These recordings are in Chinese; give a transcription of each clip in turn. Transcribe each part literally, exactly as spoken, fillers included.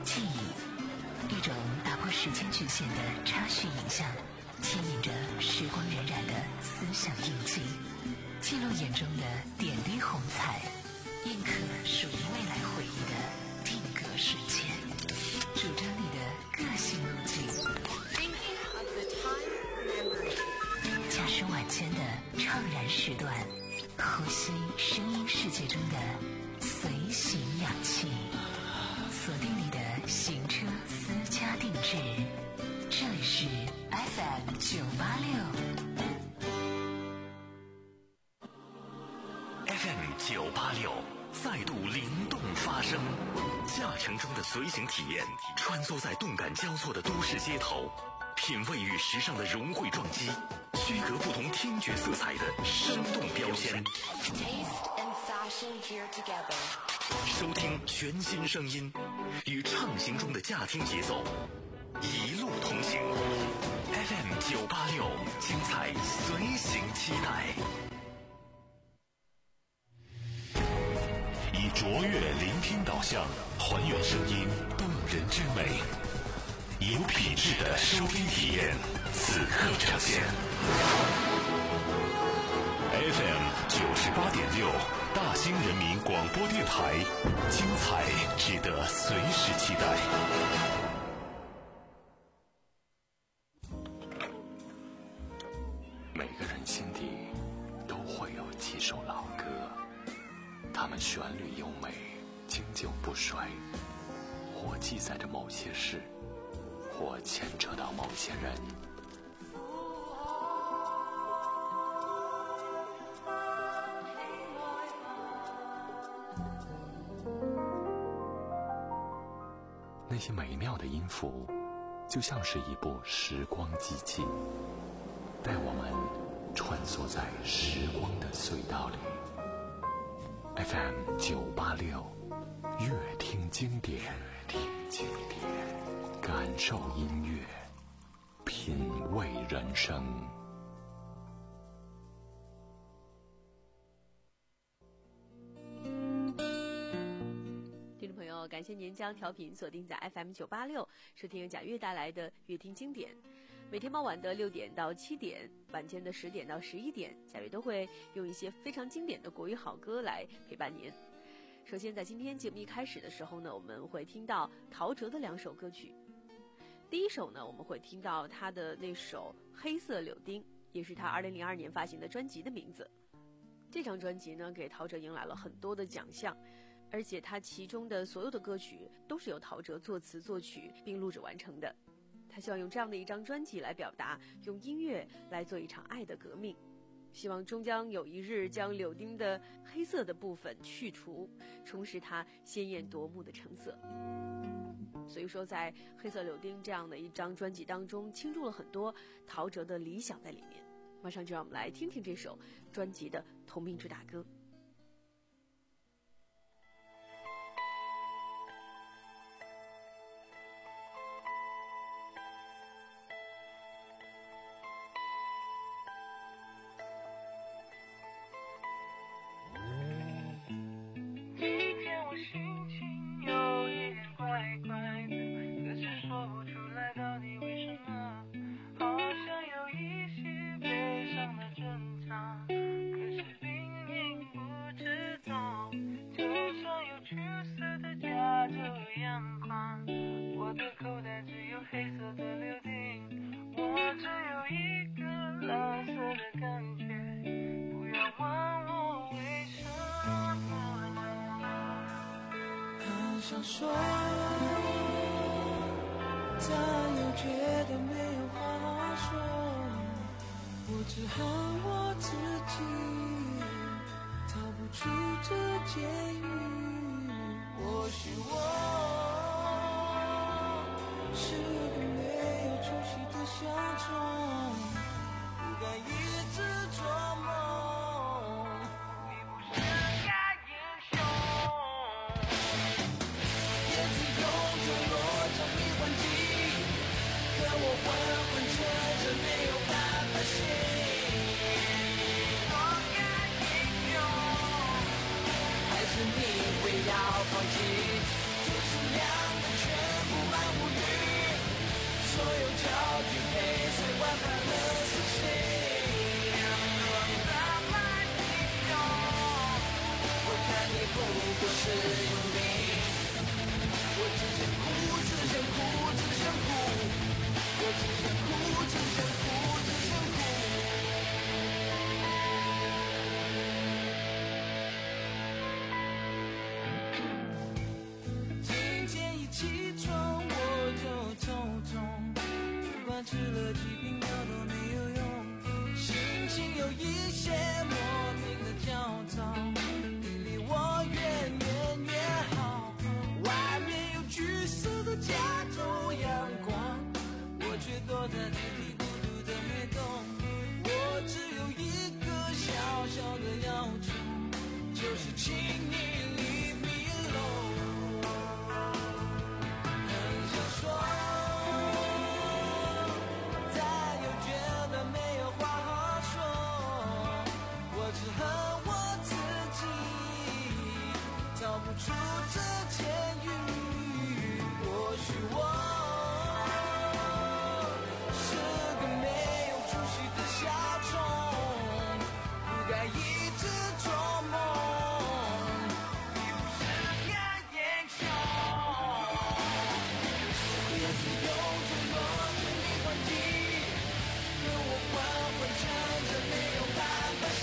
记忆，一种打破时间局限的插叙影像，牵引着时光荏苒的思想印记，记录眼中的点滴红彩，印刻属于未来回忆的定格瞬间，主张你的个性路径，驾驶晚间的怅然时段，呼吸声音世界中的随行氧气，锁定你的行车私家定制，这里是 F M 九八六 F M 九八六再度灵动发声，驾乘中的随行体验，穿梭在动感交错的都市街头，品味与时尚的融汇撞击，区隔不同听觉色彩的生动标签。收听全新声音，与畅行中的驾听节奏，一路同行。F M 九八六，精彩随行期待。以卓越聆听导向，还原声音动人之美，有品质的收听体验，此刻呈现。F M 九十八点六，大兴人民广播电台，精彩值得随时期待。每个人心底都会有几首老歌，它们旋律优美，经久不衰，或记载着某些事，或牵扯到某些人。那些美妙的音符，就像是一部时光机器，带我们穿梭在时光的隧道里。F M 九八六，乐听经典，听经典，感受音乐，品味人生。 听众朋友，感谢您将调频锁定在 F M 九八六，收听由贾悦带来的乐听经典。每天傍晚的六点到七点，晚间的十点到十一点，贾悦都会用一些非常经典的国语好歌来陪伴您。首先，在今天节目一开始的时候呢，我们会听到陶喆的两首歌曲。第一首呢，我们会听到他的那首《黑色柳丁》，也是他二零零二年发行的专辑的名字。这张专辑呢，给陶喆迎来了很多的奖项。而且他其中的所有的歌曲都是由陶喆作词作曲并录制完成的。他希望用这样的一张专辑来表达，用音乐来做一场爱的革命，希望终将有一日将柳丁的黑色的部分去除，重拾它鲜艳夺目的橙色。所以说在黑色柳丁这样的一张专辑当中，倾注了很多陶喆的理想在里面。马上就让我们来听听这首专辑的同名主打歌。 我的口袋只有黑色的柳丁，我只有一个蓝色的感觉，不要问我为什么。很想说，但又觉得没有话说，我只恨我自己逃不出这监狱。或许我是个没有出息的小虫，不敢一直做梦，比不上该英雄。叶子有着落着迷幻剂，可我昏昏沉沉没有办法醒。我该英勇，还是你会要放弃？ 是亮的全布满乌云，所有焦距配色万般的死心。我看你不过是有病，我只想哭，只想哭，只想哭，我只想哭，只想哭，只想哭。今天一起床我就头痛，不管吃了几瓶药都没有用，心情有一些莫名的焦躁，你离我远远越好，外面有橘色的加州阳光，我却躲在自己孤独的黑洞，我只有一个小小的要求，就是请你 leave me alone。 很想说，再又觉得没有话好说，我只恨我自己逃不出这监狱。或许我是个没有出息的小虫，不该一直做梦，你不是个英雄。不要自由坠落在迷幻境，跟我缓缓撑着没有办法醒。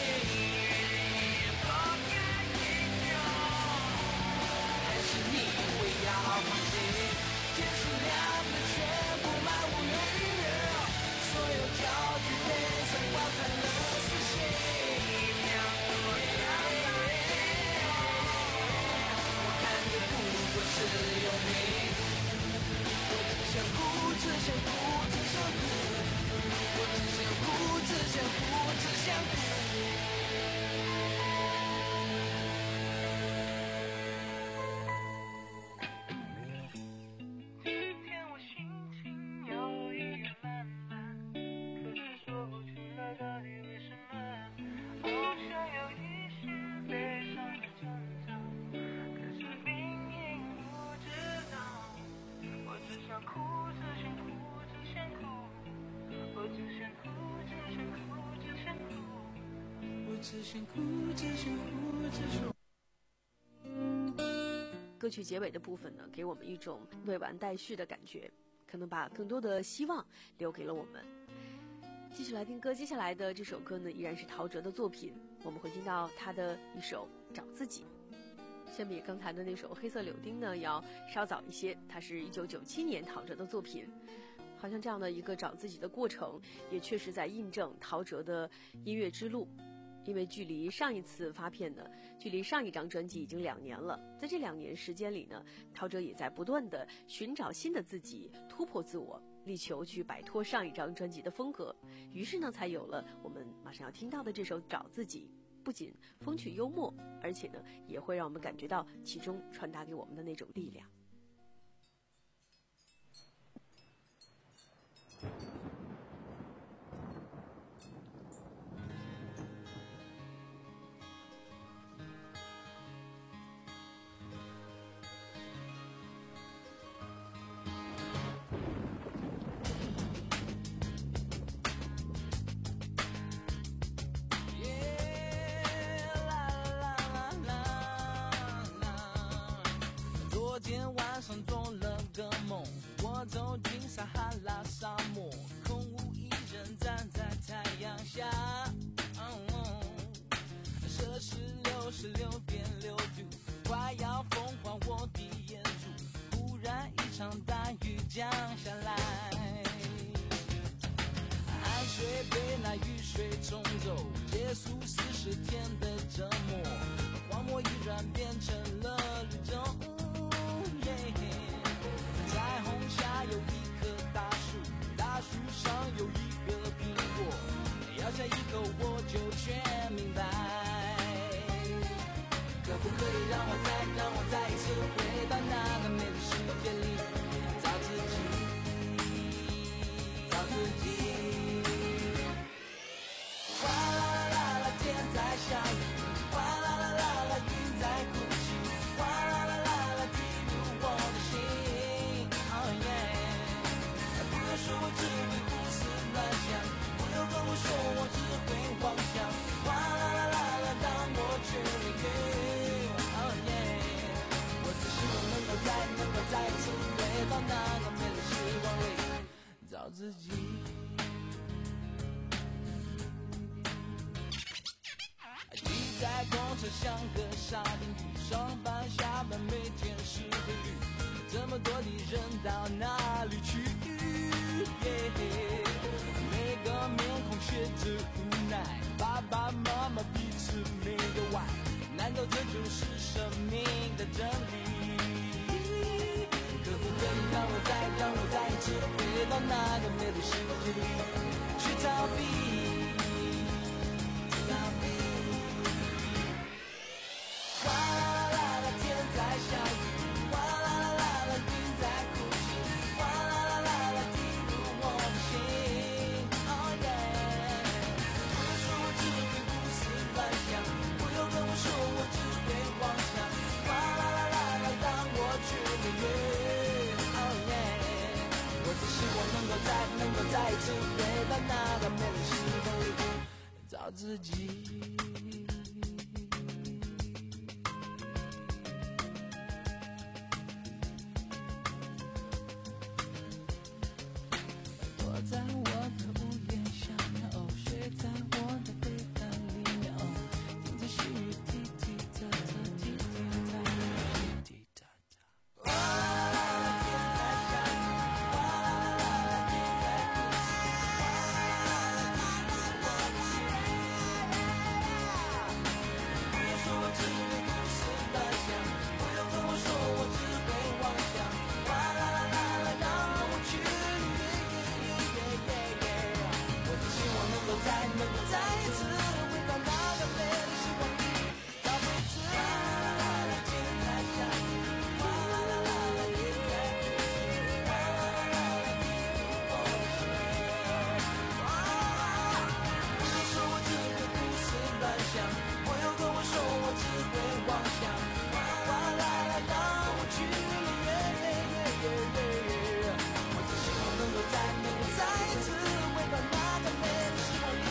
不该英雄，还是你会要放弃？天是亮的全布满乌云，所有焦距配上万般的死心。我看你不过是有病，我只想哭，只想哭，只想哭，我只想哭，只想哭，只想哭。今天我心情有一点懒懒，可是说不出来到底为什么，好像有一些悲伤的征兆，可是明明不知道。我只想哭，只想哭，只想哭，我只想哭，只想哭，只想哭，我只想哭，只想哭，只想哭。 歌曲结尾的部分呢，给我们一种未完待续的感觉，可能把更多的希望留给了我们。继续来听歌，接下来的这首歌呢，依然是陶喆的作品，我们会听到他的一首《找自己》。相比刚才的那首《黑色柳丁》呢，要稍早一些，它是一九九七年陶喆的作品。好像这样的一个找自己的过程，也确实在印证陶喆的音乐之路。因为距离上一次发片呢，距离上一张专辑已经两年了，在这两年时间里呢，陶喆也在不断的寻找新的自己，突破自我，力求去摆脱上一张专辑的风格，于是呢，才有了我们马上要听到的这首《找自己》。不仅风趣幽默，而且呢，也会让我们感觉到其中传达给我们的那种力量。 昨天晚上做了个梦，我走进撒哈拉沙漠，空无一人站在太阳下，摄氏六十六点六度，快要风化我的眼珠，忽然一场大雨降下来，汗水被那雨水冲走，结束四十天的折磨，荒漠已然变成了绿洲。彩虹下有一棵大树，大树上有一个苹果，咬下一口我就全明白。可不可以让我再让我再一次回到那个美的世界里，找自己，找自己。哗啦啦啦，天在下雨，哗啦啦啦啦，云在哭泣，哗啦啦啦啦，地面找自己。挤在公车像个沙丁鱼，上班下班每天是规律，这么多的人到哪里去？ yeah, 每个面孔写着无奈，爸爸妈妈彼此没有爱，难道这就是生命的真理？可不可以让我再让我再一次回到那个美丽世界里去逃避，去逃避。哗啦啦啦，天在下雨，哗啦啦啦啦，云在哭泣，哗啦啦啦啦，滴入我的心。Oh yeah， 不要说我只会胡思乱想，不要跟我说我只会妄想，哗啦啦啦啦，当我去领略。Oh yeah， 我只希望能够再能够再一次回到那个美丽时光里找自己。在我的屋檐下哦，睡在我的被单里面哦，听着细雨滴滴答答，滴滴答答，滴滴答答。哗啦啦啦，天在下雨，哗啦啦啦，云在哭泣，哗啦啦啦，滴入我的心。不要说我只会胡思乱想，不要跟我说我只会妄想，哗啦啦啦啦，让我去。能够再能够再一次回到那个美丽时光里找回自己。哗啦啦啦，天在下雨，哗啦啦啦啦，云在哭泣，哗啦啦啦啦，滴入我的心。不要说我只会胡思乱想，不要跟我说我只会妄想，哗啦啦，让我去领略。我只希望能够再能够再一次回到那个美丽时光里。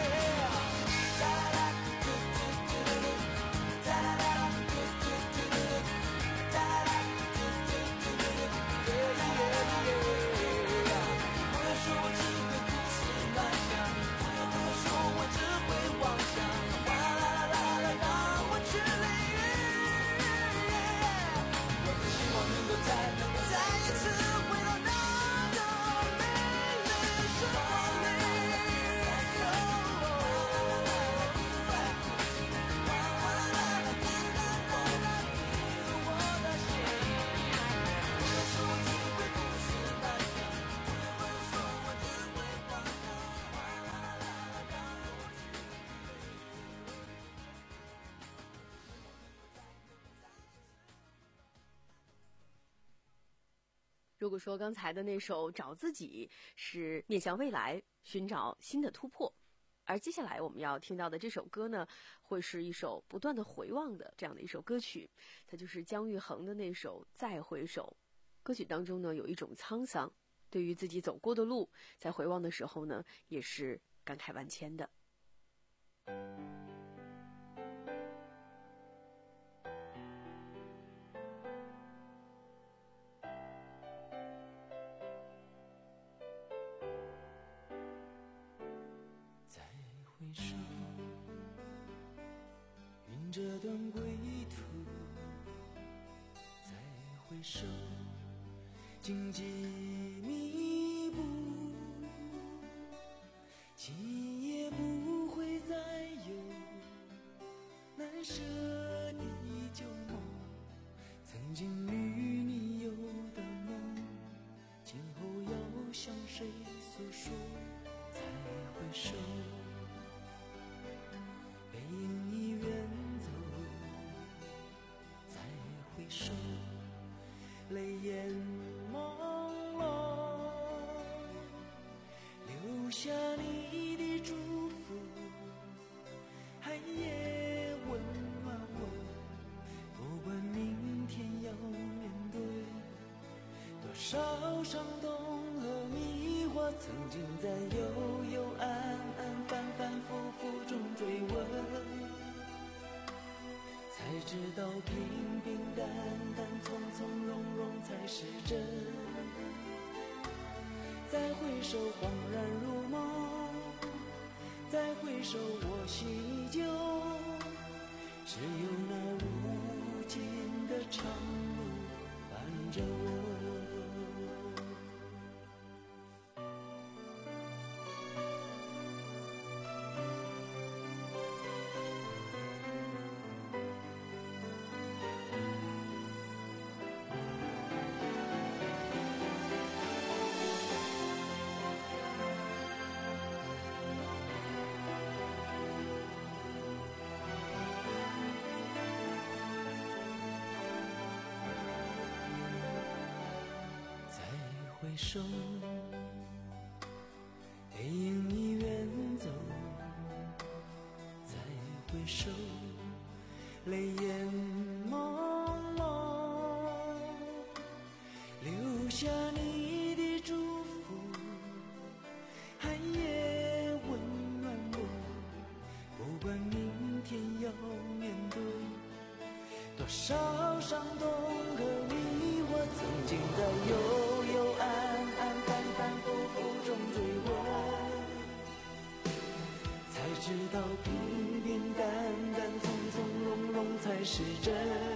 如果说刚才的那首《找自己》是面向未来寻找新的突破，而接下来我们要听到的这首歌呢，会是一首不断的回望的这样的一首歌曲，它就是姜育恒的那首《再回首》。歌曲当中呢有一种沧桑，对于自己走过的路，在回望的时候呢，也是感慨万千的。 回首，云这段归途，再回首，荆棘密布，今夜不会再有难舍的旧梦，曾经与你有的梦，今后要向谁诉说？再回首，背影已远走，再回首，泪眼朦胧，留下你的祝福，寒夜温暖我，不管明天要面对多少伤痛和迷惑，曾经在幽幽暗暗反反复复中追问，才知道平平淡淡从从容容才是真。 再回首恍然如梦，再回首我心依旧，只有那无尽的长路伴着我。回首，黑影已远走，再回首，泪眼朦胧，留下你的祝福，寒夜温暖我，不管明天要面对多少伤痛和迷惑，曾经在幽幽暗暗反反复复中追问，才知道平平淡淡从从容容才是真。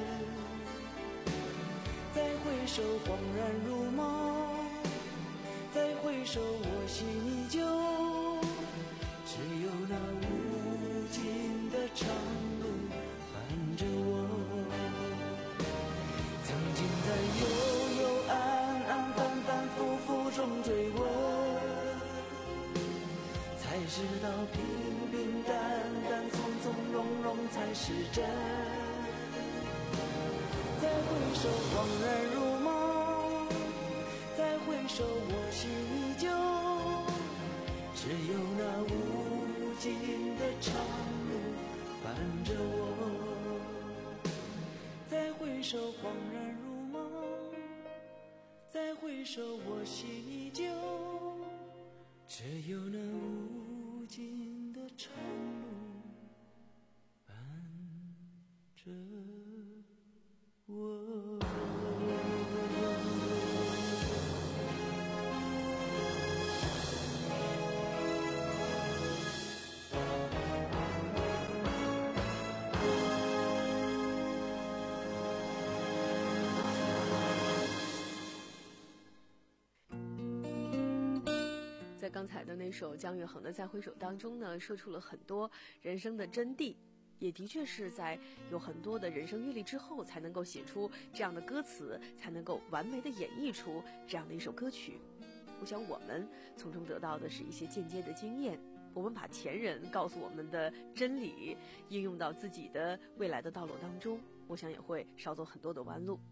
再回首恍然如梦，再回首我心依旧，只有那无尽的长路伴着我。曾经在幽幽暗暗反反复复中追问，才知道平平淡淡从从容容才是真。再回首恍然如梦，再回首我心依旧，只有那无尽的长路伴着我。再回首恍然如梦，再回首我心依旧，只有那无尽的长路伴着我。 在刚才的那首姜育恒的《再回首》当中呢，说出了很多人生的真谛，也的确是在有很多的人生阅历之后，才能够写出这样的歌词，才能够完美的演绎出这样的一首歌曲。我想我们从中得到的是一些间接的经验，我们把前人告诉我们的真理应用到自己的未来的道路当中，我想也会少走很多的弯路。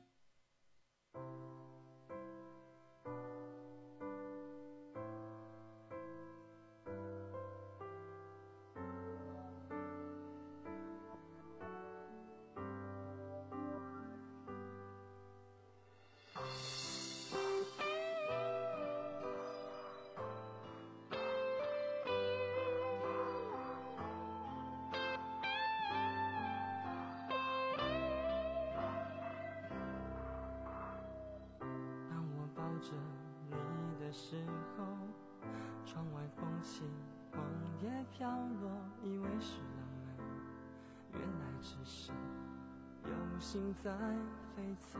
着你的时候，窗外风起，黄叶飘落，以为是浪漫，原来只是有心在飞走。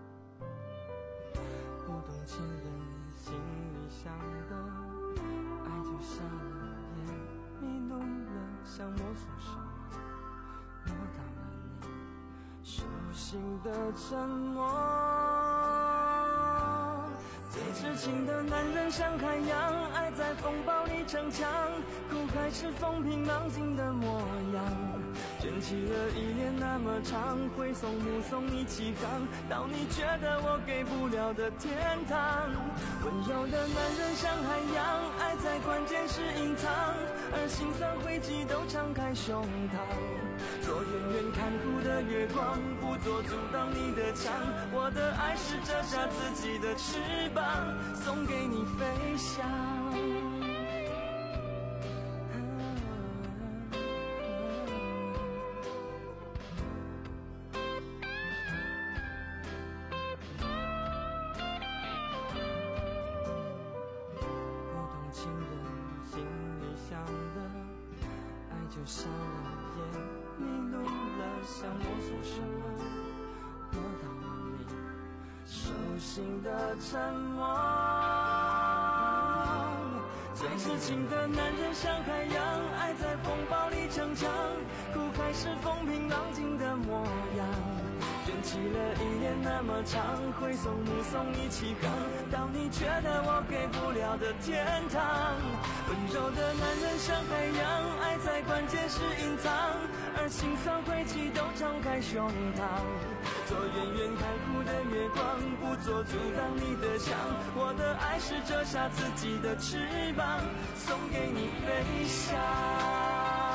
不懂情人心里想的，爱就瞎了眼，迷路了，想摸索什么，摸到了你手心的沉默。最痴情的男人像海洋，爱在风暴里逞强，苦海是风平浪静的模样。卷起了一年那么长，挥送目送你起航，到你觉得我给不了的天堂。温柔的男人像海洋，爱在关键时隐藏，而心酸灰烬都敞开胸膛。做远远看护的月光，不做阻挡你的墙。我的爱是折下自己的翅膀，送给你飞翔。 瞎了眼，迷路了，想摸索什么，摸到了你手心的沉默。最痴情的男人像海洋，爱在风暴里成长，苦海是风平浪静的模样。卷起了一年那么长，挥手目送你起航，到你觉得我给不了的天堂。温柔的男人像海洋，爱在关键时隐藏，而心酸晦气都敞开胸膛。做远远看护的月光，不做阻挡你的墙。我的爱是折下自己的翅膀，送给你飞翔。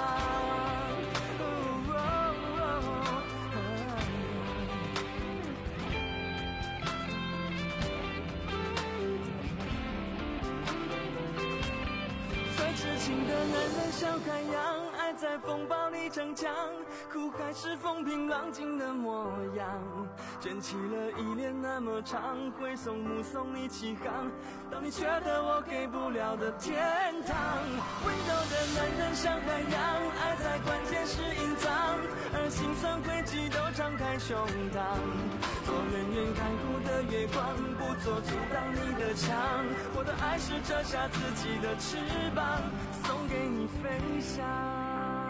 痴情的男人像海洋，爱在风暴里逞强，苦海是风平浪静的模样。卷起了依恋那么长，挥手目送你起航，到你觉得我给不了的天堂。温柔的男人像海洋，爱在关键时隐藏，而心酸晦气都敞开胸膛。做远远看护的月光，不做阻挡你的墙。我的爱是折下自己的翅膀，送给你飞翔。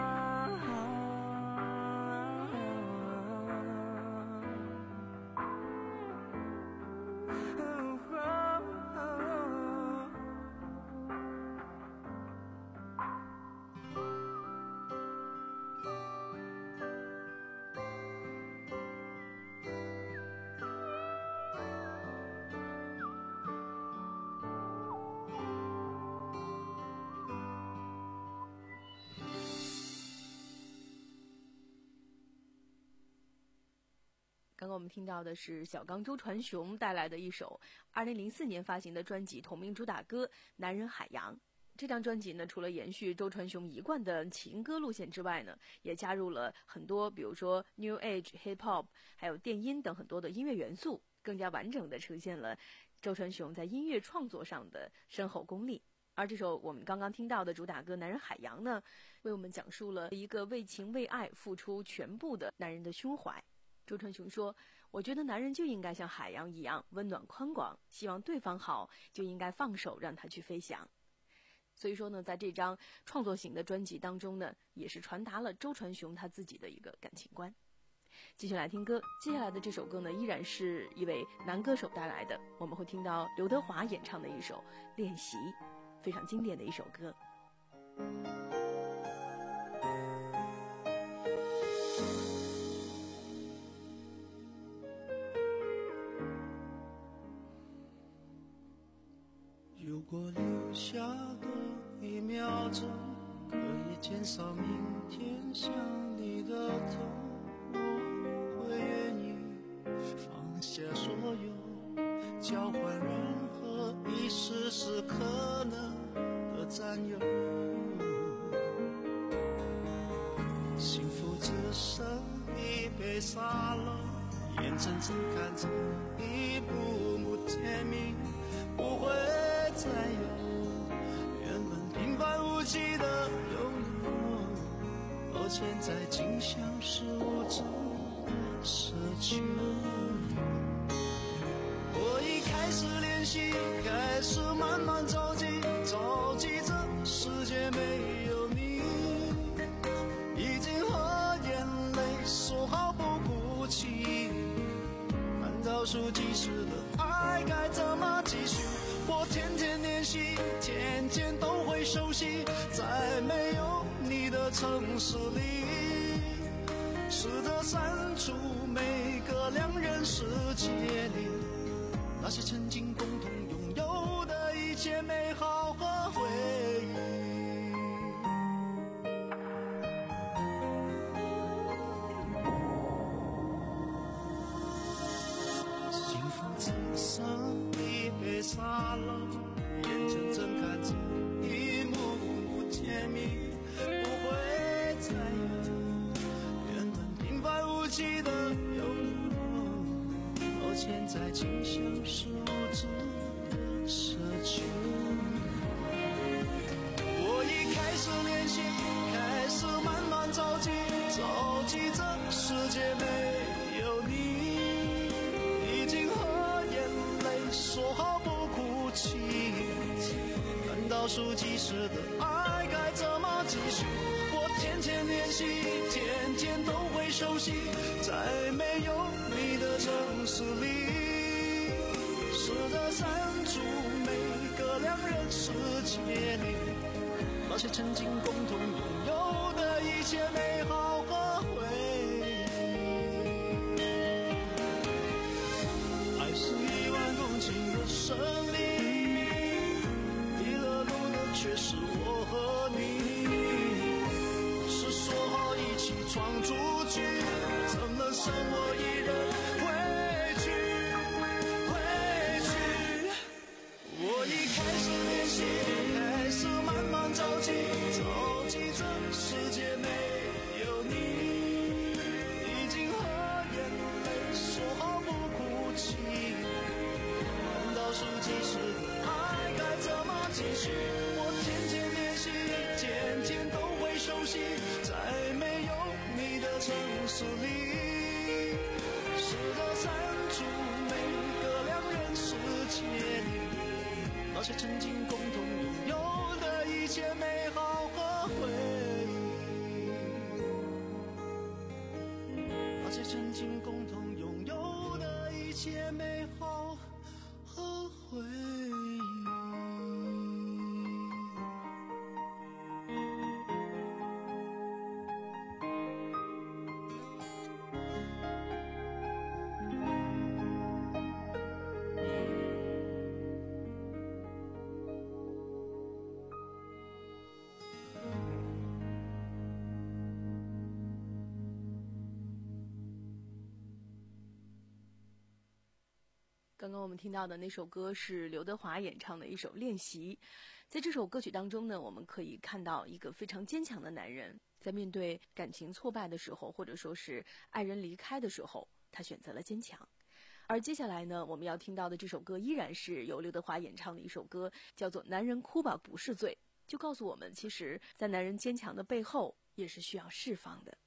刚刚我们听到的是小刚周传雄带来的一首二零零四年发行的专辑同名主打歌《男人海洋》。这张专辑呢，除了延续周传雄一贯的情歌路线之外呢，也加入了很多比如说 New Age、Hip Hop 还有电音等很多的音乐元素，更加完整地呈现了周传雄在音乐创作上的深厚功力。而这首我们刚刚听到的主打歌《男人海洋》呢，为我们讲述了一个为情为爱付出全部的男人的胸怀。周传雄说，我觉得男人就应该像海洋一样温暖宽广，希望对方好就应该放手让他去飞翔。所以说呢，在这张创作型的专辑当中呢，也是传达了周传雄他自己的一个感情观。继续来听歌，接下来的这首歌呢，依然是一位男歌手带来的，我们会听到刘德华演唱的一首《练习》，非常经典的一首歌。 如果留下个一秒钟，可以减少明天想你的痛，我会愿意放下所有，交换任何一丝丝可能的占有。幸福只剩一杯沙漏，眼睁睁看着一幕幕甜蜜不会再有，原本平凡无奇的拥有，而现在竟像是无助的奢求。我已开始练习，开始慢慢着急，着急这世界没有你，已经和眼泪说好不哭泣，难道数计时的爱该怎么继续？我天天练习，天天都会熟悉，在没有你的城市里，试着删除每个两人世界里那些曾经共同拥有的一切美好和回忆。幸福只剩一杯沙漏，眼睁睁看着一幕幕甜蜜不会再有，原本平凡无奇的拥有，而现在竟像是无助的奢求。我已开始练习，开始慢数计时的爱该怎么继续？我天天练习，天天都会熟悉，在没有你的城市里，试着删除每个两人世界里那些曾经共同拥有的一切美好和回忆。爱是一万公顷的森林，迷了路的却是我和你，是说好一起闯出去，怎么剩我一人回去回去。我已开始练习，开始慢慢着急，着急这世界没有你，已经和眼泪说好不哭泣，倒数计时的爱该怎么继续？我天天练习，天天都会熟悉，在没有你的城市里，试着删除每个两人世界里那些曾经共同拥有的一切美好和回忆，那些曾经共同拥有的一切美好和回忆。 刚刚我们听到的那首歌是刘德华演唱的一首《练习》。在这首歌曲当中呢，我们可以看到一个非常坚强的男人，在面对感情挫败的时候，或者说是爱人离开的时候，他选择了坚强。而接下来呢，我们要听到的这首歌依然是由刘德华演唱的一首歌，叫做《男人哭吧不是罪》，就告诉我们，其实在男人坚强的背后也是需要释放的。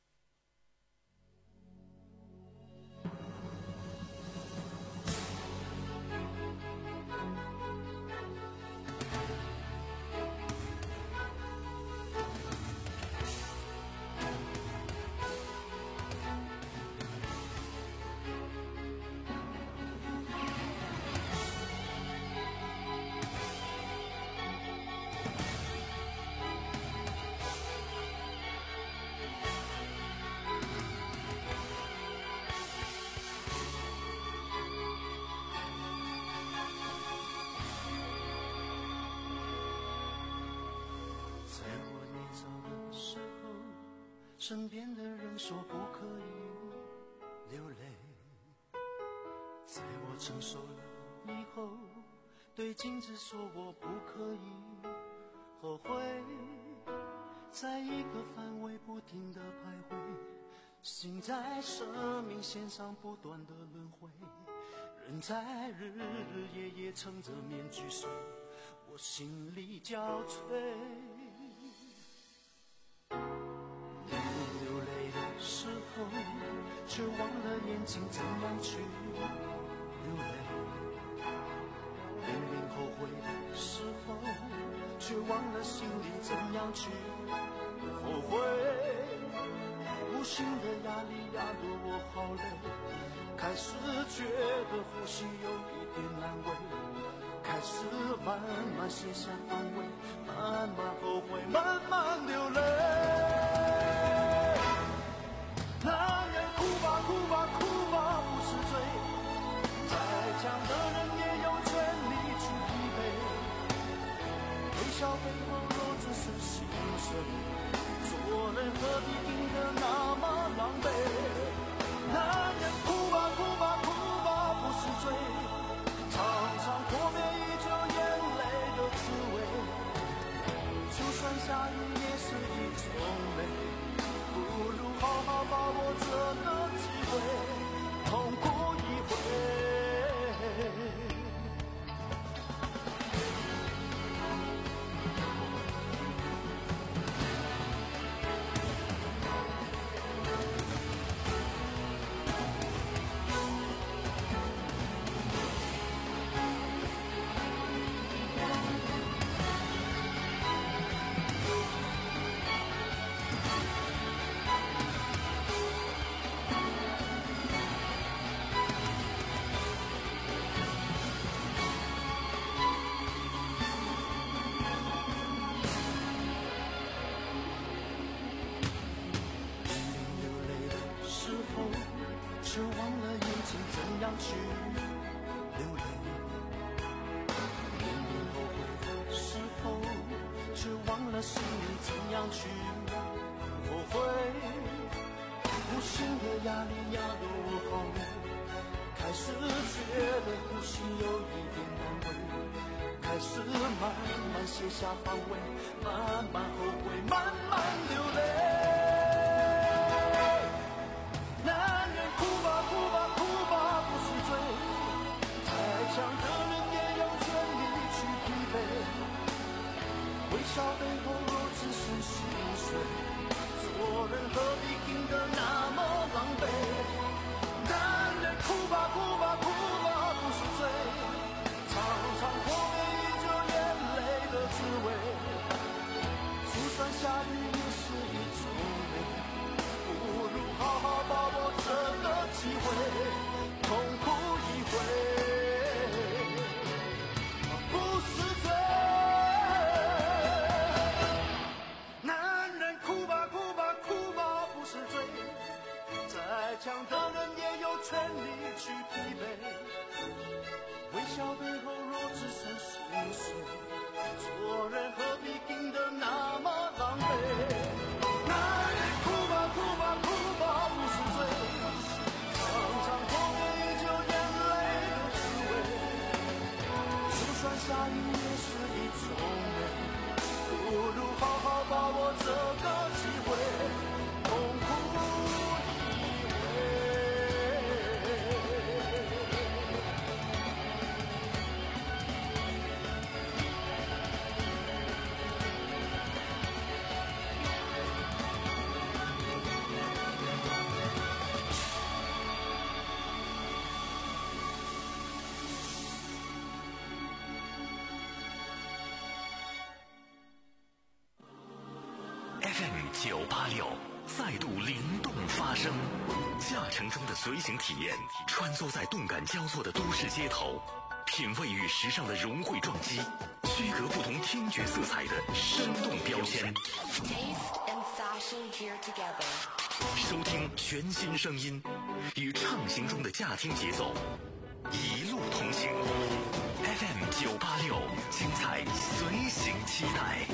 身边的人说不可以流泪，在我成熟了以后，对镜子说我不可以后悔，在一个范围不停地徘徊，心在生命线上不断的轮回，人在日日夜夜撑着面具睡，我心里憔悴。却忘了眼睛怎样去流泪，明明后悔的时候，却忘了心里怎样去后悔。无形的压力压得我好累，开始觉得呼吸有一点难为，开始慢慢卸下防卫，慢慢后悔，慢慢流泪。男人哭吧哭吧哭吧不是罪，再强的人也有权利去疲惫，微笑背后若只是心声，做人何必拼得那么狼狈。男人哭吧哭吧哭吧不是罪，常常破灭依旧眼泪的滋味，就算下雨也是一种美，不如好好把握这个机会，痛苦一回。 去流泪。面对后悔的时候，却忘了是你怎样去后悔。无形的压力压得我好累，开始觉得呼吸有一点难为，开始慢慢卸下防卫，慢慢后悔，慢慢流泪。男人哭吧哭吧哭吧不是罪，再强的人也有权利去疲惫，微笑背后若只剩心碎，做人何必硬得那么狼狈。男人哭吧哭吧哭吧不是罪，常常破灭依旧眼泪的滋味，就算下雨也是一种美，不如好好把握这个机会，痛哭一回不是罪。男人哭吧哭吧哭吧不是罪，再强的人也有权利去疲惫，微笑背后若只剩心碎，做人何必硬得那么狼狈。男人哭吧哭吧哭吧不是罪，常常破灭依旧眼泪的滋味，就算下雨也是一种美，不如好好把握这个机会，痛哭一回。 F M 九八六再度灵动发声，驾乘中的随行体验，穿梭在动感交错的都市街头，品味与时尚的融汇撞击，区隔不同听觉色彩的生动标签。收听全新声音，与畅行中的驾听节奏，一路同行。F M 九八六，精彩随行期待。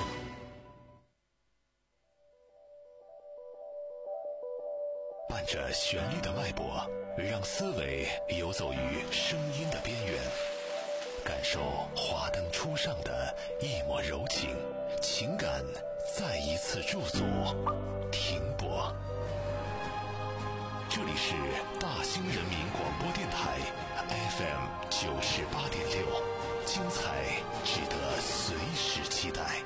伴着旋律的脉搏，让思维游走于声音的边缘，感受华灯初上的一抹柔情，情感再一次驻足停泊。这里是大兴人民广播电台 F M 九十八点六，精彩值得随时期待。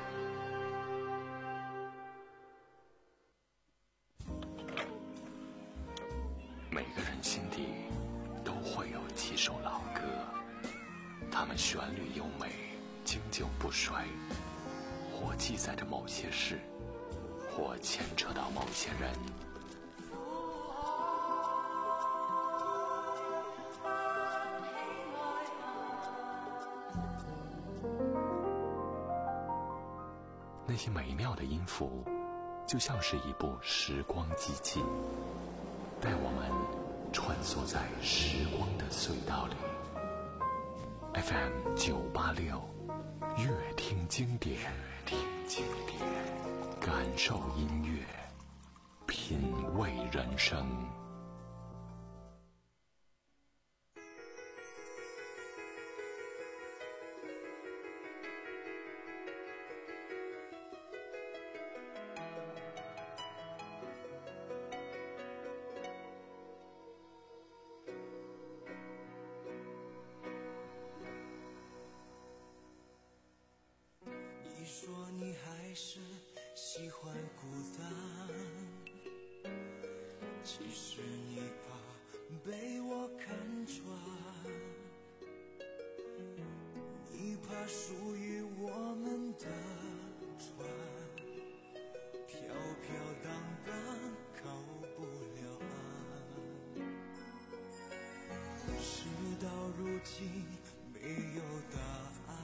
每个人心底都会有几首老歌，它们旋律优美，经久不衰，或记载着某些事，或牵扯到某些人。那些美妙的音符，就像是一部时光机器，带我们穿梭在时光的隧道里。F M 九八六，乐听经典，听经典，感受音乐，品味人生。 说你还是喜欢孤单，其实你怕被我看穿，你怕属于我们的船飘飘荡荡靠不了岸，事到如今没有答案，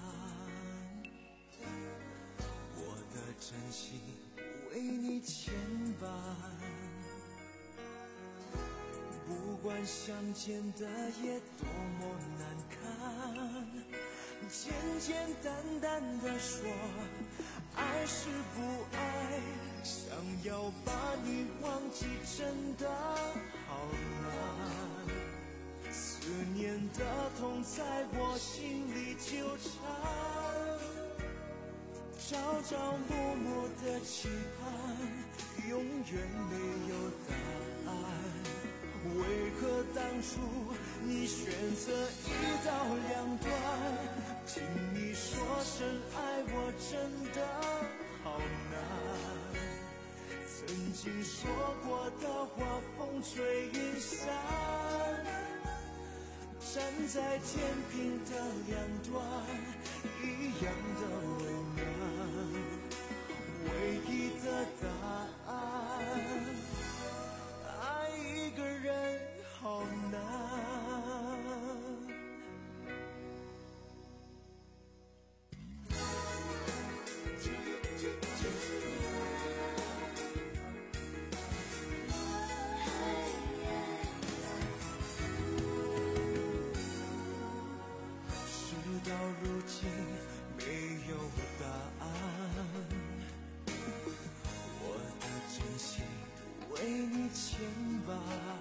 真心为你牵绊，不管相见的夜多么难堪，简简单单的说爱是不爱，想要把你忘记真的好难，思念的痛在我心里纠缠，朝朝暮暮的期盼永远没有答案，为何当初你选择一刀两断？听你说声爱我真的好难，曾经说过的话风吹云散，站在天平的两端一样的为难，唯一的答案，爱一个人好难。事到如今没有答案，我的真心为你牵绊，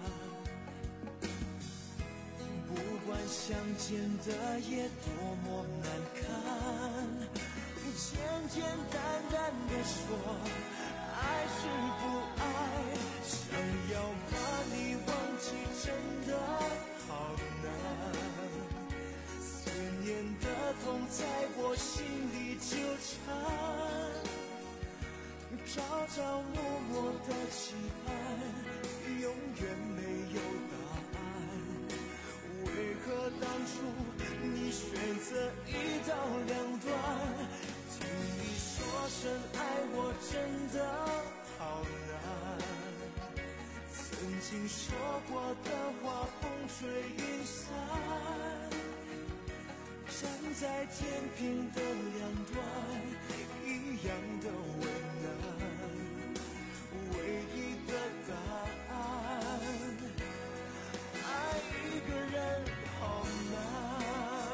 不管相见的夜多么难堪，简简单单的说爱是不爱，想要把你忘记真的好难，思念的痛在我心里纠缠，朝朝暮暮的期盼永远没有答案，为何当初你选择一刀两断？听你说声爱我真的好难，曾经说过的话风吹云散，站在天平的两端一样的为难，唯一的答案，爱一个人好难。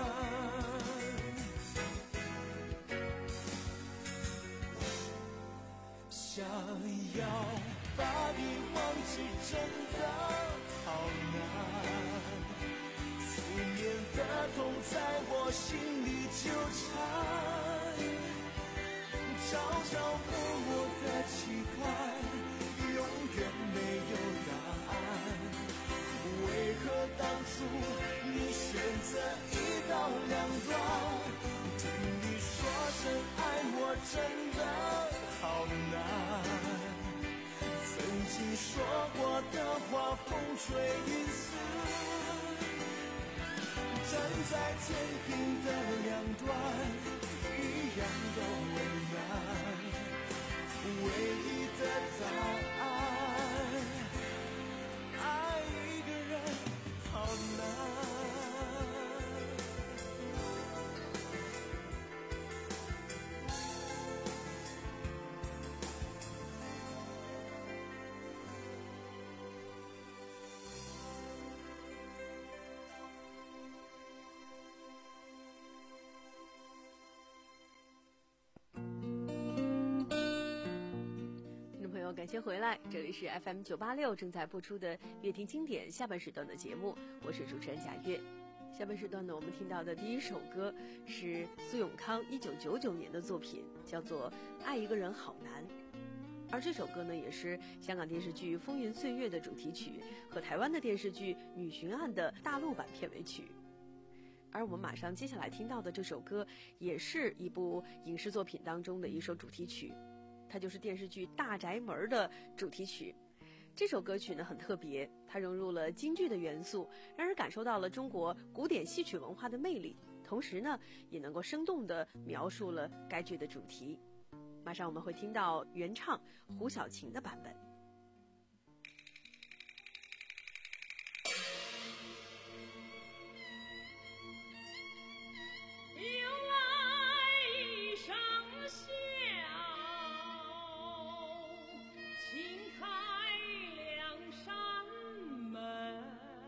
想要把你忘记真的好难，思念的痛在我心里纠缠，朝朝暮暮的期盼永远没有答案，为何当初你选择一刀两断？听你说声爱我真的好难，曾经说过的话风吹云散，站在天平的两端一样的为难，唯一的答案，爱一个人好难。 感谢回来，这里是 F M 九八六正在播出的乐听经典下半时段的节目，我是主持人贾月。下半时段呢，我们听到的第一首歌是苏永康一九九九年的作品，叫做《爱一个人好难》，而这首歌呢，也是香港电视剧《风云岁月》的主题曲和台湾的电视剧《女巡案》的大陆版片尾曲。而我们马上接下来听到的这首歌，也是一部影视作品当中的一首主题曲。它就是电视剧《大宅门》的主题曲。这首歌曲呢很特别，它融入了京剧的元素，让人感受到了中国古典戏曲文化的魅力，同时呢也能够生动地描述了该剧的主题。马上我们会听到原唱胡小琴的版本。 请开两扇门。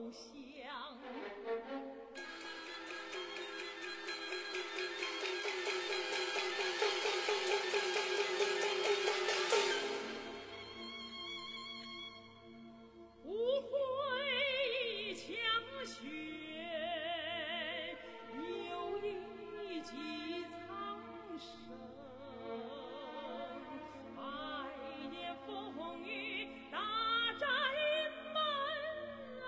梦想。无悔强雪，有一技苍生。百年风雨大战门，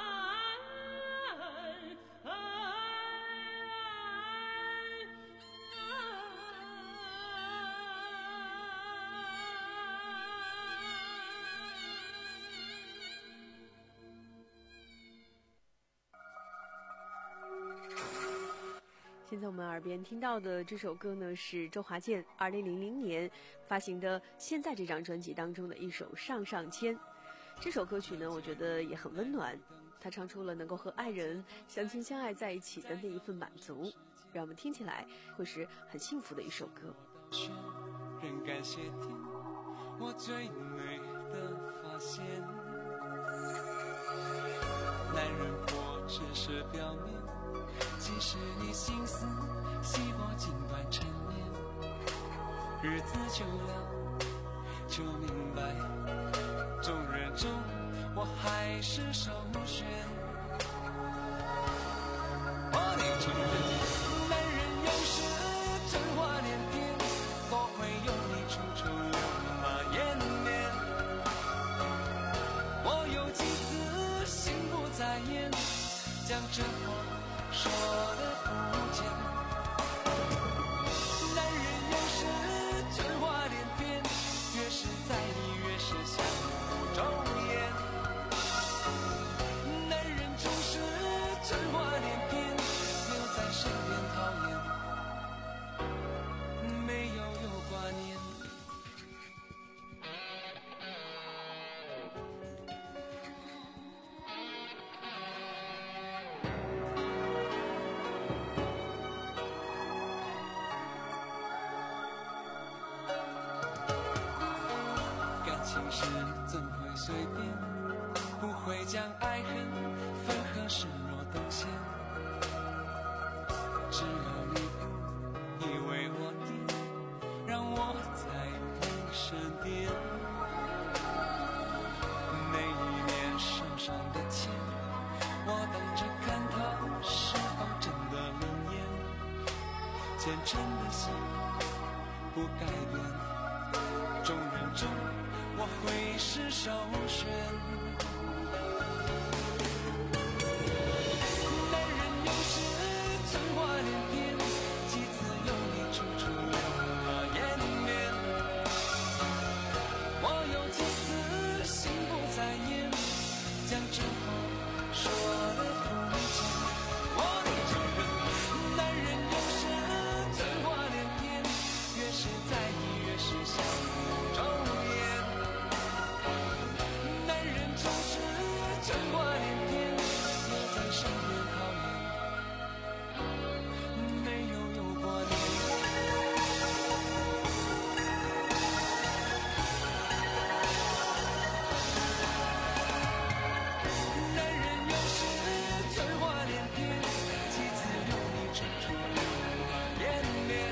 现在我们耳边听到的这首歌呢，是周华健二零零零年发行的《现在》这张专辑当中的一首《上上签》。这首歌曲呢，我觉得也很温暖，它唱出了能够和爱人相亲相爱在一起的那一份满足，让我们听起来会是很幸福的一首歌。 仍感谢天，我最美的发现。男人活只是表面，其实你心思细我尽管沉眠。日子久了就明白，众人中我还是首选。我得承认，男人有时真话连篇，多亏有你处处留马延绵。我有几次心不在焉，将这话说得肤浅。男人有时真话连篇，越是在意越是相互周延。男人总是真话连篇，留在身边讨厌，没有有挂念。感情事怎会随便，不会将爱恨分合视若等闲。只有你不以为我的，让我在你身边。每一年手上的签，我等着看它是否真的灵验。虔诚的心不改变，众人中我会是首选。男人有时真话连篇，几次有你处处留马延绵。我有几次心不在焉，将这话说得肤浅。我得承认，男人有时真话连篇，越是在意越是相互周延。男人总是真话连篇，留在身边讨厌，没有有挂念。男人有时真话连篇，几次有你处处留马延绵。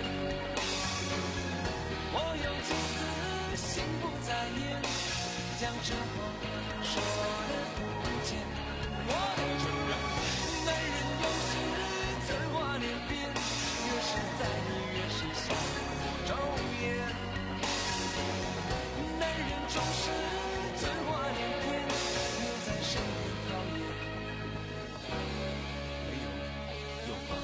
我有几次心不在焉，将这话说得肤浅。我得承认，男人有时真话连篇，越是在意越是相互周延。男人总是真话连篇，留在身边讨厌，没有有吗？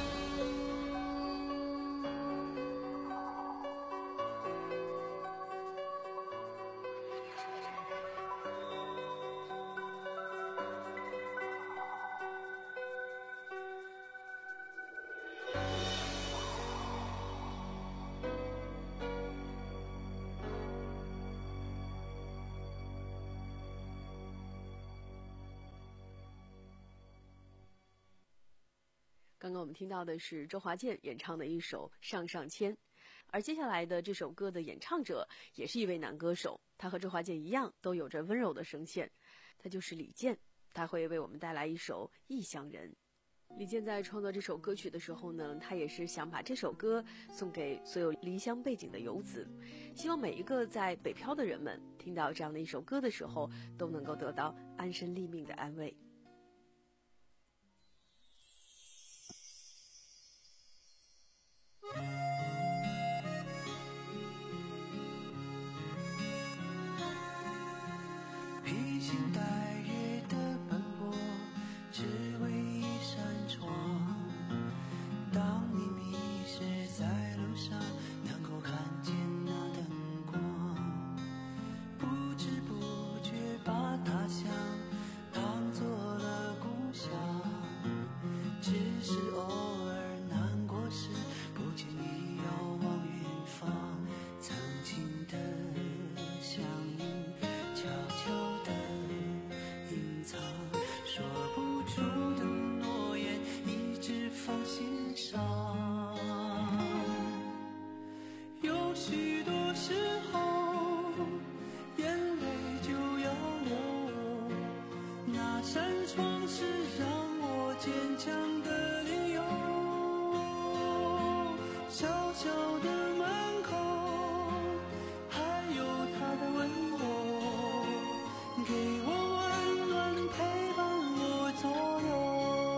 刚刚我们听到的是周华健演唱的一首《上上签》，而接下来的这首歌的演唱者也是一位男歌手，他和周华健一样都有着温柔的声线，他就是李健。 他会为我们带来一首《异乡人》。李健在创作这首歌曲的时候呢，他也是想把这首歌送给所有离乡背井的游子，希望每一个在北漂的人们听到这样的一首歌的时候，都能够得到安身立命的安慰。 披星戴月的奔波，只为一扇窗。当你迷失在路上，能够看见那灯光，不知不觉把他乡当作了故乡。只是偶尔难过时，不经意遥望远方，曾经的相映悄悄地隐藏，说不出的诺言一直放心上。有许多时候眼泪就要流，那扇窗是让我坚强的理由。小小的门口还有他的温柔，给我温暖陪伴我左右。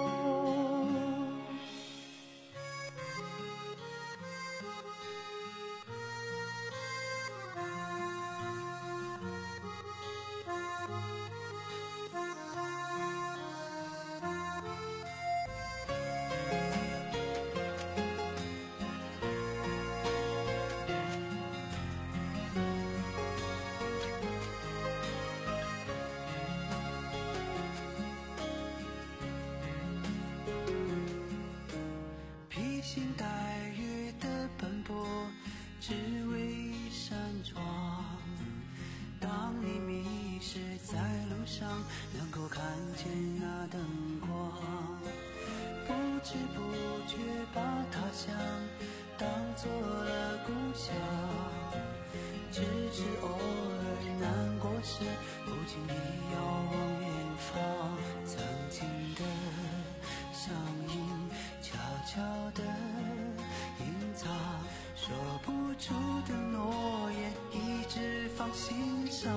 披星戴月的奔波，只为一扇窗。当你迷失在路上，能够看见那灯光，不知不觉把他乡当作了故乡。只是偶尔难过时，不经意遥望远方，曾经的相映悄悄地隐藏，说不出的诺言一直放心上。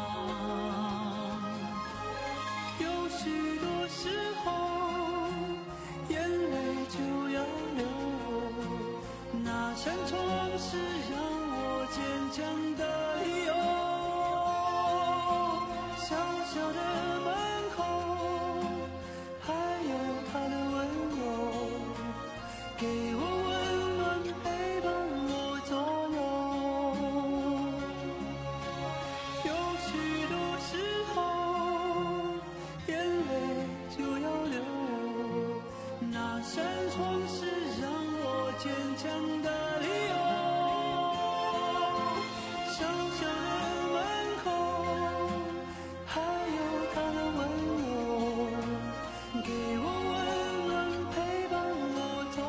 有许多时候眼泪就要流，那扇窗是让我坚强的理由。小小的门口还有他的温柔，给我温暖陪伴我左右。有许多时候眼泪就要流，那扇窗是让我坚强的理由。小小的门口还有他的温柔，给我温暖陪伴我左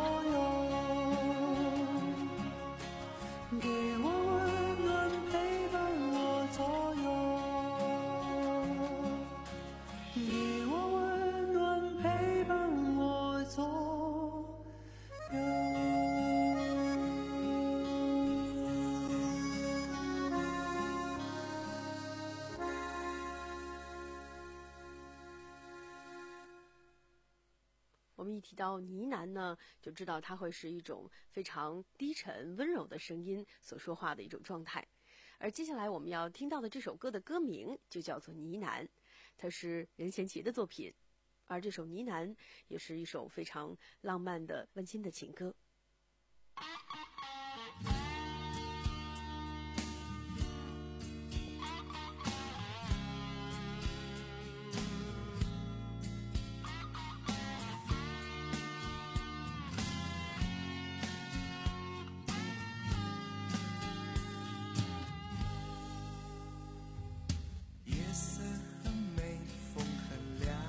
右，给我温暖陪伴我左右，给我温暖陪伴我左右。 我们一提到呢喃呢，就知道它会是一种非常低沉温柔的声音所说话的一种状态。而接下来我们要听到的这首歌的歌名就叫做《呢喃》，它是任贤齐的作品，而这首《呢喃》也是一首非常浪漫的温馨的情歌。 夜色很美，风很凉，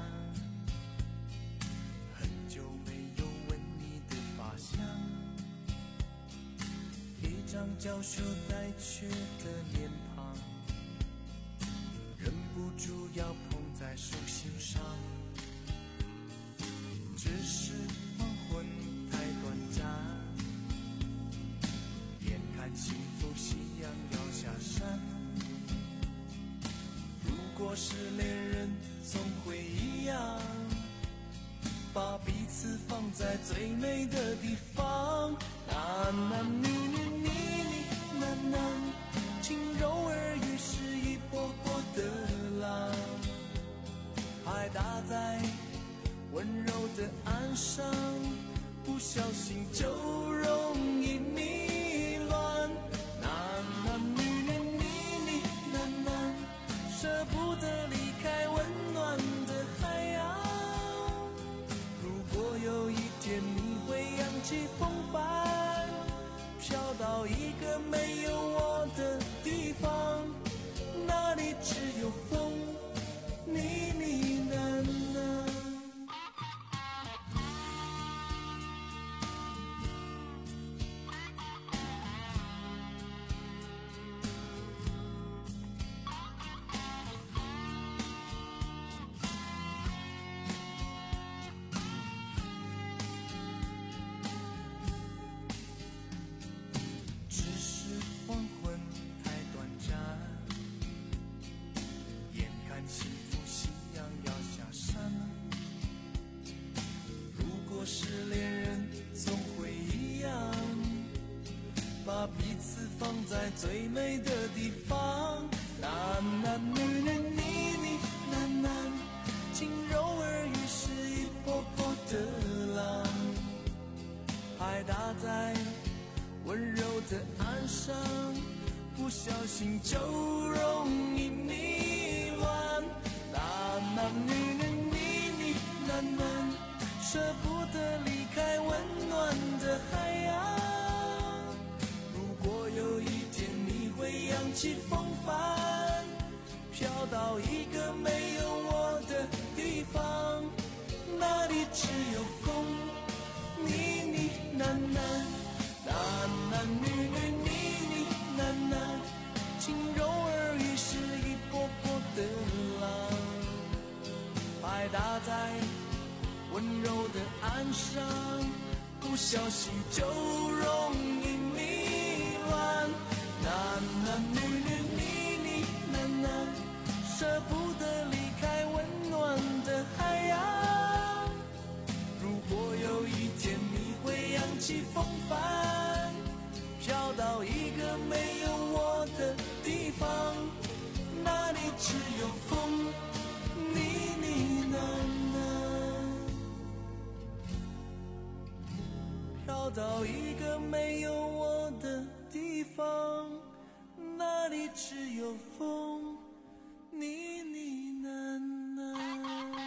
很久没有闻你的发香，一张娇羞带怯的脸庞，忍不住要捧在手心上。 总会一样，把彼此放在最美的地方。男男女女你你男男，轻柔耳语是一波波的浪，海打在温柔的岸上，不小心就容易迷乱。男男女女你你男男，舍不得离开温暖的海洋。如果有一天你会扬起风帆，飘到一个没有我的地方，那里只有风，你你男男。只是黄昏太短暂，眼看幸福夕阳要下山。如果是恋人总会一样，把彼此放在最美的地方。男男女女你你男男，轻柔耳语是一波波的浪，海打在温柔的岸上，不小心就容易迷乱。男男女女你你男男，舍不得离开温暖的海洋。如果有一天你会扬起风帆，飘到一个没有我的地方，那里只有风，你你男男。男男女女你你男男，轻柔耳语是一波波的浪，海打在温柔的岸上，不小心就容易迷乱。男男女女你你男男，舍不得离开温暖的海洋。如果有一天你会扬起风帆，飘到一个没有我的地方，那里只有风，你你男男。飘到一个没有我的地方，那里只有风，你你男男。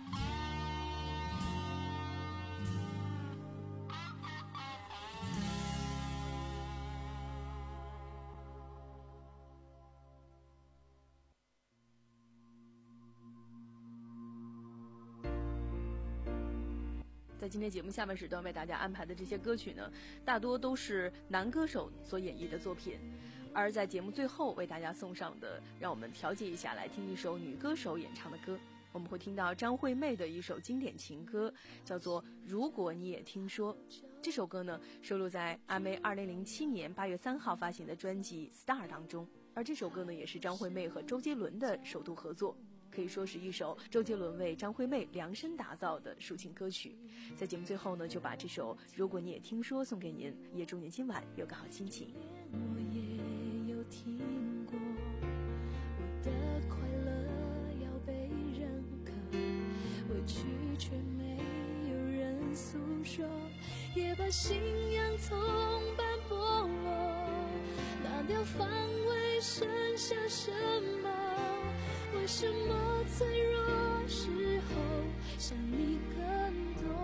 在今天节目下半时段为大家安排的这些歌曲呢，大多都是男歌手所演绎的作品。而在节目最后为大家送上的，让我们调节一下，来听一首女歌手演唱的歌。我们会听到张惠妹的一首经典情歌，叫做《如果你也听说》。这首歌呢，收录在阿妹二零零七年八月三号发行的专辑《Star》当中。而这首歌呢，也是张惠妹和周杰伦的首度合作，可以说是一首周杰伦为张惠妹量身打造的抒情歌曲。在节目最后呢，就把这首《如果你也听说》送给您，也祝您今晚有个好心情。 我也有听过，我的快乐要被认可，委屈却没有人诉说，也把信仰从般剥落，拿掉防卫，剩下什么？为什么脆弱时候想你更多？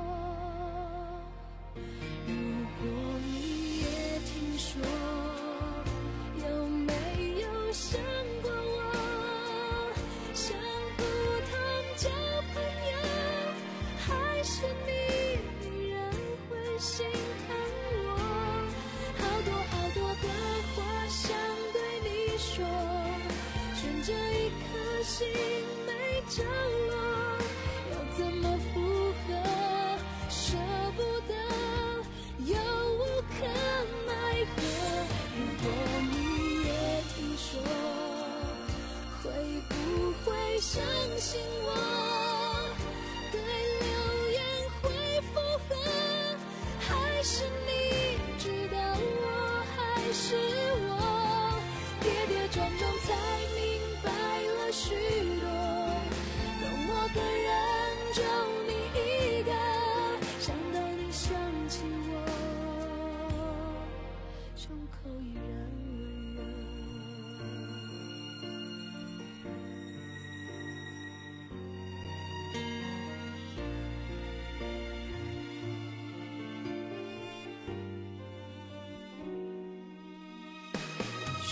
如果你也听说，有没有想过我？想不通交朋友，还是你依然会心疼我？好多好多的话想对你说，悬着一颗心没着落，要怎么附和？舍不得，又无可奈何。如果你也听说，会不会相信我？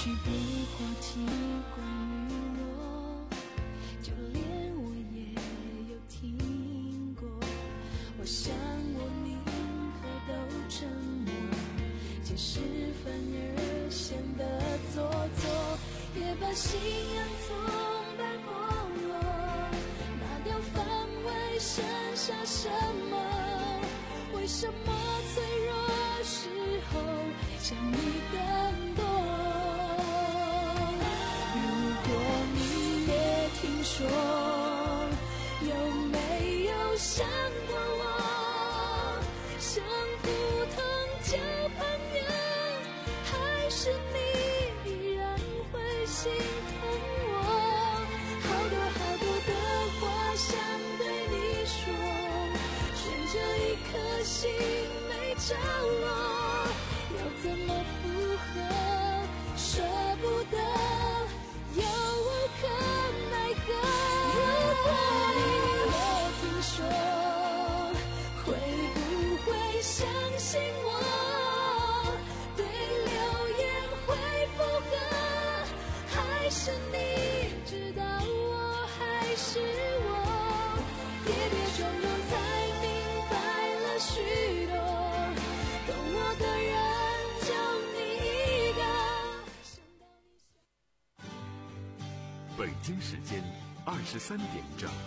许不话题关于我，就连我也有听过。我想我宁可都沉默，解释反而显得做作，也把信仰从白剥落，拿掉防卫，剩下什么？为什么脆弱时候想你更多？如果你也听说，有没有想过我？想不通交朋友，还是你依然会心疼我？好多好多的话想对你说，悬着一颗心没着落，要怎么附和？舍不得，又无可奈何。如果你也听说，会不会相信我？对流言会附和，还是你知道我还是我？跌跌撞撞才明白了许多，懂我的人就你一个。 北京时间二十三点整。